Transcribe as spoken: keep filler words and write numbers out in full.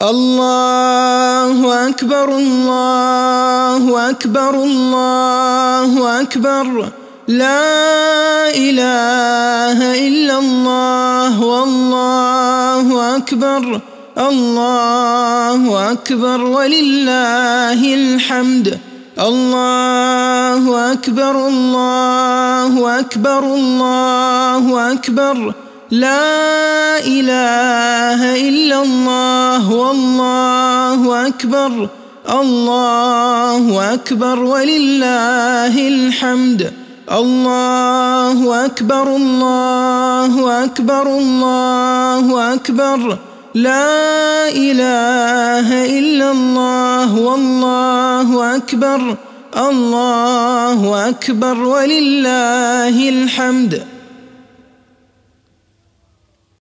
الله أكبر الله أكبر الله أكبر لا إله إلا الله والله أكبر الله أكبر ولله الحمد الله أكبر الله أكبر الله أكبر لا إله إلا الله والله أكبر الله أكبر ولله الحمد الله أكبر الله أكبر الله أكبر لا إله إلا الله والله أكبر الله أكبر ولله الحمد.